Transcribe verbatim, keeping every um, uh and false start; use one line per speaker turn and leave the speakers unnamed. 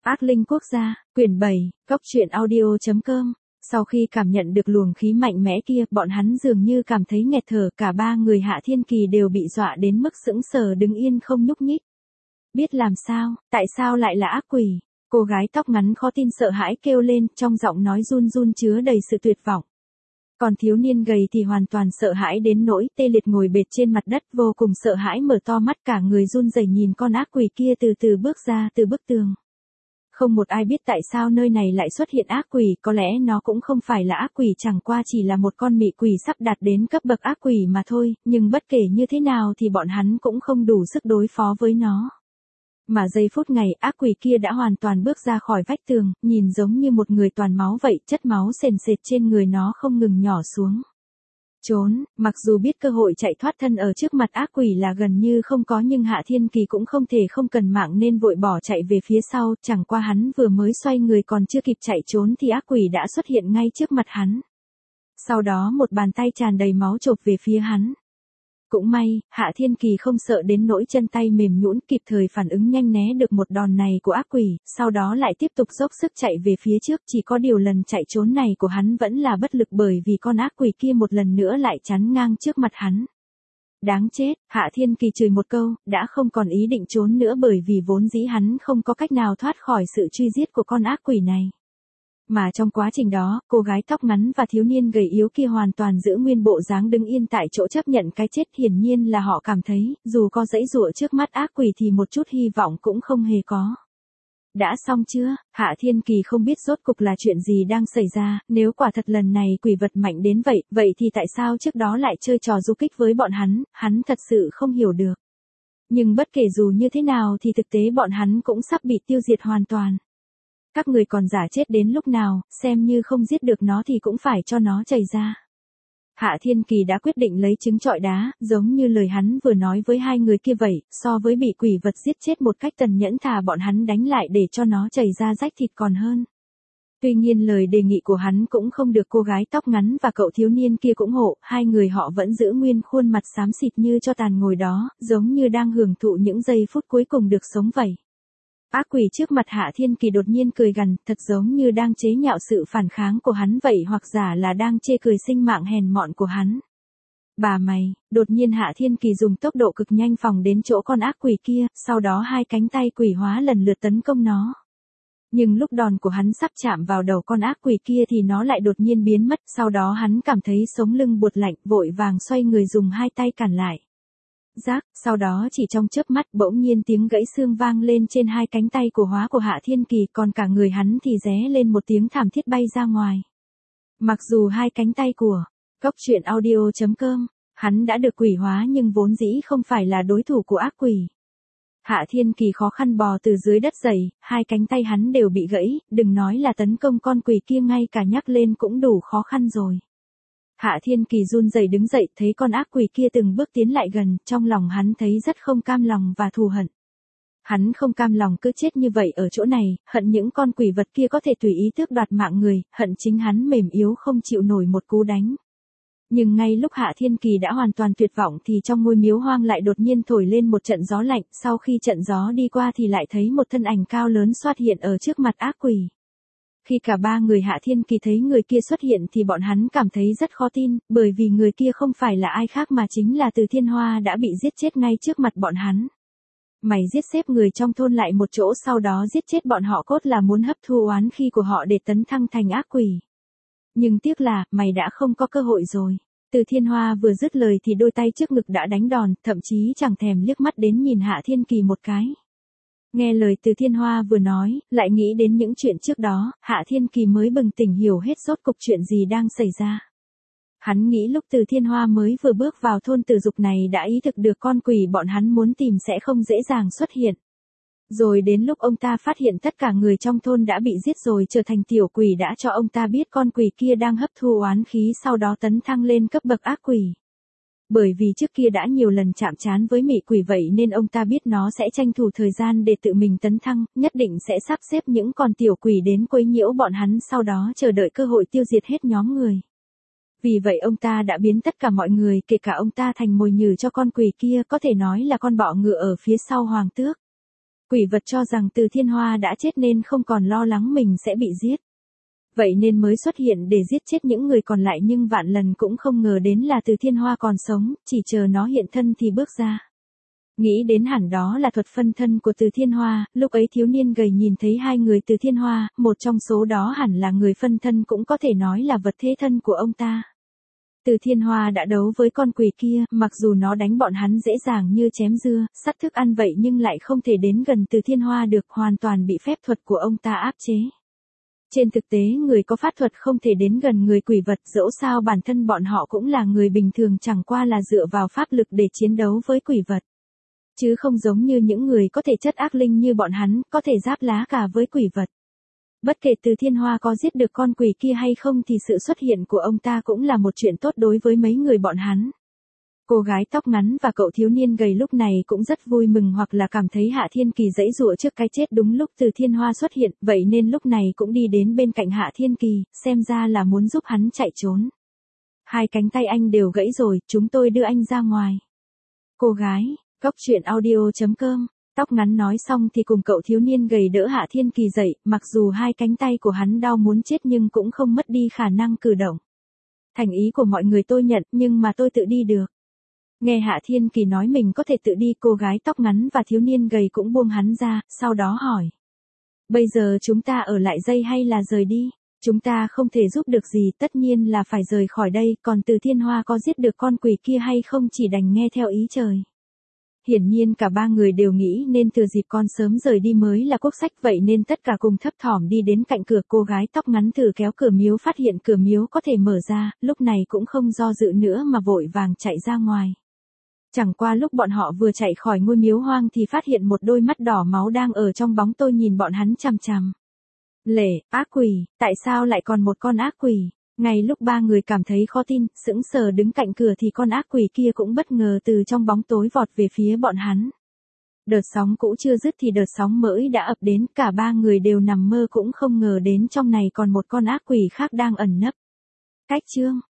Ác linh quốc gia, quyển bảy, góc truyện audio chấm com. Sau khi cảm nhận được luồng khí mạnh mẽ kia, bọn hắn dường như cảm thấy nghẹt thở, cả ba người Hạ Thiên Kỳ đều bị dọa đến mức sững sờ đứng yên không nhúc nhích. Biết làm sao, tại sao lại là ác quỷ? Cô gái tóc ngắn khó tin sợ hãi kêu lên, trong giọng nói run run chứa đầy sự tuyệt vọng. Còn thiếu niên gầy thì hoàn toàn sợ hãi đến nỗi tê liệt ngồi bệt trên mặt đất, vô cùng sợ hãi mở to mắt, cả người run rẩy nhìn con ác quỷ kia từ từ bước ra từ bức tường. Không một ai biết tại sao nơi này lại xuất hiện ác quỷ, có lẽ nó cũng không phải là ác quỷ, chẳng qua chỉ là một con mị quỷ sắp đạt đến cấp bậc ác quỷ mà thôi, nhưng bất kể như thế nào thì bọn hắn cũng không đủ sức đối phó với nó. Mà giây phút này, ác quỷ kia đã hoàn toàn bước ra khỏi vách tường, nhìn giống như một người toàn máu vậy, chất máu sền sệt trên người nó không ngừng nhỏ xuống. Trốn, mặc dù biết cơ hội chạy thoát thân ở trước mặt ác quỷ là gần như không có, nhưng Hạ Thiên Kỳ cũng không thể không cần mạng nên vội bỏ chạy về phía sau, chẳng qua hắn vừa mới xoay người còn chưa kịp chạy trốn thì ác quỷ đã xuất hiện ngay trước mặt hắn. Sau đó một bàn tay tràn đầy máu chộp về phía hắn. Cũng may, Hạ Thiên Kỳ không sợ đến nỗi chân tay mềm nhũn, kịp thời phản ứng nhanh né được một đòn này của ác quỷ, sau đó lại tiếp tục dốc sức chạy về phía trước, chỉ có điều lần chạy trốn này của hắn vẫn là bất lực bởi vì con ác quỷ kia một lần nữa lại chắn ngang trước mặt hắn. Đáng chết, Hạ Thiên Kỳ chửi một câu, đã không còn ý định trốn nữa bởi vì vốn dĩ hắn không có cách nào thoát khỏi sự truy giết của con ác quỷ này. Mà trong quá trình đó, cô gái tóc ngắn và thiếu niên gầy yếu kia hoàn toàn giữ nguyên bộ dáng đứng yên tại chỗ chấp nhận cái chết, hiển nhiên là họ cảm thấy, dù có giãy giụa trước mắt ác quỷ thì một chút hy vọng cũng không hề có. Đã xong chưa? Hạ Thiên Kỳ không biết rốt cục là chuyện gì đang xảy ra, nếu quả thật lần này quỷ vật mạnh đến vậy, vậy thì tại sao trước đó lại chơi trò du kích với bọn hắn, hắn thật sự không hiểu được. Nhưng bất kể dù như thế nào thì thực tế bọn hắn cũng sắp bị tiêu diệt hoàn toàn. Các người còn giả chết đến lúc nào, xem như không giết được nó thì cũng phải cho nó chảy ra. Hạ Thiên Kỳ đã quyết định lấy trứng trọi đá, giống như lời hắn vừa nói với hai người kia vậy, so với bị quỷ vật giết chết một cách tàn nhẫn thà bọn hắn đánh lại để cho nó chảy ra rách thịt còn hơn. Tuy nhiên lời đề nghị của hắn cũng không được cô gái tóc ngắn và cậu thiếu niên kia ủng hộ, hai người họ vẫn giữ nguyên khuôn mặt xám xịt như tro tàn ngồi đó, giống như đang hưởng thụ những giây phút cuối cùng được sống vậy. Ác quỷ trước mặt Hạ Thiên Kỳ đột nhiên cười gằn, thật giống như đang chế nhạo sự phản kháng của hắn vậy, hoặc giả là đang chê cười sinh mạng hèn mọn của hắn. Bà mày, đột nhiên Hạ Thiên Kỳ dùng tốc độ cực nhanh phóng đến chỗ con ác quỷ kia, sau đó hai cánh tay quỷ hóa lần lượt tấn công nó. Nhưng lúc đòn của hắn sắp chạm vào đầu con ác quỷ kia thì nó lại đột nhiên biến mất, sau đó hắn cảm thấy sống lưng buột lạnh, vội vàng xoay người dùng hai tay cản lại. Rác, sau đó chỉ trong chớp mắt bỗng nhiên tiếng gãy xương vang lên trên hai cánh tay của hóa của Hạ Thiên Kỳ, còn cả người hắn thì ré lên một tiếng thảm thiết bay ra ngoài. Mặc dù hai cánh tay của góc truyện audio chấm com, hắn đã được quỷ hóa nhưng vốn dĩ không phải là đối thủ của ác quỷ. Hạ Thiên Kỳ khó khăn bò từ dưới đất dậy, hai cánh tay hắn đều bị gãy, đừng nói là tấn công con quỷ kia, ngay cả nhắc lên cũng đủ khó khăn rồi. Hạ Thiên Kỳ run rẩy đứng dậy, thấy con ác quỷ kia từng bước tiến lại gần, trong lòng hắn thấy rất không cam lòng và thù hận. Hắn không cam lòng cứ chết như vậy ở chỗ này, hận những con quỷ vật kia có thể tùy ý tước đoạt mạng người, hận chính hắn mềm yếu không chịu nổi một cú đánh. Nhưng ngay lúc Hạ Thiên Kỳ đã hoàn toàn tuyệt vọng thì trong ngôi miếu hoang lại đột nhiên thổi lên một trận gió lạnh, sau khi trận gió đi qua thì lại thấy một thân ảnh cao lớn xuất hiện ở trước mặt ác quỷ. Khi cả ba người Hạ Thiên Kỳ thấy người kia xuất hiện thì bọn hắn cảm thấy rất khó tin, bởi vì người kia không phải là ai khác mà chính là Từ Thiên Hoa đã bị giết chết ngay trước mặt bọn hắn. Mày giết xếp người trong thôn lại một chỗ, sau đó giết chết bọn họ, cốt là muốn hấp thu oán khí của họ để tấn thăng thành ác quỷ. Nhưng tiếc là, mày đã không có cơ hội rồi. Từ Thiên Hoa vừa dứt lời thì đôi tay trước ngực đã đánh đòn, thậm chí chẳng thèm liếc mắt đến nhìn Hạ Thiên Kỳ một cái. Nghe lời Từ Thiên Hoa vừa nói, lại nghĩ đến những chuyện trước đó, Hạ Thiên Kỳ mới bừng tỉnh hiểu hết rốt cục chuyện gì đang xảy ra. Hắn nghĩ lúc Từ Thiên Hoa mới vừa bước vào thôn Từ Dục này đã ý thức được con quỷ bọn hắn muốn tìm sẽ không dễ dàng xuất hiện. Rồi đến lúc ông ta phát hiện tất cả người trong thôn đã bị giết rồi trở thành tiểu quỷ đã cho ông ta biết con quỷ kia đang hấp thu oán khí, sau đó tấn thăng lên cấp bậc ác quỷ. Bởi vì trước kia đã nhiều lần chạm trán với mị quỷ vậy nên ông ta biết nó sẽ tranh thủ thời gian để tự mình tấn thăng, nhất định sẽ sắp xếp những con tiểu quỷ đến quấy nhiễu bọn hắn, sau đó chờ đợi cơ hội tiêu diệt hết nhóm người. Vì vậy ông ta đã biến tất cả mọi người, kể cả ông ta, thành mồi nhử cho con quỷ kia, có thể nói là con bọ ngựa ở phía sau hoàng tước. Quỷ vật cho rằng Từ Thiên Hoa đã chết nên không còn lo lắng mình sẽ bị giết. Vậy nên mới xuất hiện để giết chết những người còn lại, nhưng vạn lần cũng không ngờ đến là Từ Thiên Hoa còn sống, chỉ chờ nó hiện thân thì bước ra. Nghĩ đến hẳn đó là thuật phân thân của Từ Thiên Hoa, lúc ấy thiếu niên gầy nhìn thấy hai người Từ Thiên Hoa, một trong số đó hẳn là người phân thân, cũng có thể nói là vật thế thân của ông ta. Từ Thiên Hoa đã đấu với con quỷ kia, mặc dù nó đánh bọn hắn dễ dàng như chém dưa, sắt thức ăn vậy nhưng lại không thể đến gần Từ Thiên Hoa được, hoàn toàn bị phép thuật của ông ta áp chế. Trên thực tế người có pháp thuật không thể đến gần người quỷ vật, dẫu sao bản thân bọn họ cũng là người bình thường, chẳng qua là dựa vào pháp lực để chiến đấu với quỷ vật. Chứ không giống như những người có thể chất ác linh như bọn hắn, có thể giáp lá cả với quỷ vật. Bất kể Từ Thiên Hoa có giết được con quỷ kia hay không thì sự xuất hiện của ông ta cũng là một chuyện tốt đối với mấy người bọn hắn. Cô gái tóc ngắn và cậu thiếu niên gầy lúc này cũng rất vui mừng, hoặc là cảm thấy Hạ Thiên Kỳ giãy giụa trước cái chết đúng lúc Từ Thiên Hoa xuất hiện, vậy nên lúc này cũng đi đến bên cạnh Hạ Thiên Kỳ, xem ra là muốn giúp hắn chạy trốn. Hai cánh tay anh đều gãy rồi, chúng tôi đưa anh ra ngoài. Cô gái, Góc truyện audio chấm com, tóc ngắn nói xong thì cùng cậu thiếu niên gầy đỡ Hạ Thiên Kỳ dậy, mặc dù hai cánh tay của hắn đau muốn chết nhưng cũng không mất đi khả năng cử động. Thành ý của mọi người tôi nhận, nhưng mà tôi tự đi được. Nghe Hạ Thiên Kỳ nói mình có thể tự đi, cô gái tóc ngắn và thiếu niên gầy cũng buông hắn ra, sau đó hỏi. Bây giờ chúng ta ở lại dây hay là rời đi? Chúng ta không thể giúp được gì, tất nhiên là phải rời khỏi đây, còn Từ Thiên Hoa có giết được con quỷ kia hay không chỉ đành nghe theo ý trời. Hiển nhiên cả ba người đều nghĩ nên thừa dịp con sớm rời đi mới là quốc sách, vậy nên tất cả cùng thấp thỏm đi đến cạnh cửa. Cô gái tóc ngắn thử kéo cửa miếu, phát hiện cửa miếu có thể mở ra, lúc này cũng không do dự nữa mà vội vàng chạy ra ngoài. Chẳng qua lúc bọn họ vừa chạy khỏi ngôi miếu hoang thì phát hiện một đôi mắt đỏ máu đang ở trong bóng tối nhìn bọn hắn chằm chằm. Lệ, ác quỷ, tại sao lại còn một con ác quỷ? Ngay lúc ba người cảm thấy khó tin, sững sờ đứng cạnh cửa thì con ác quỷ kia cũng bất ngờ từ trong bóng tối vọt về phía bọn hắn. Đợt sóng cũ chưa dứt thì đợt sóng mới đã ập đến, cả ba người đều nằm mơ cũng không ngờ đến trong này còn một con ác quỷ khác đang ẩn nấp. Cách chương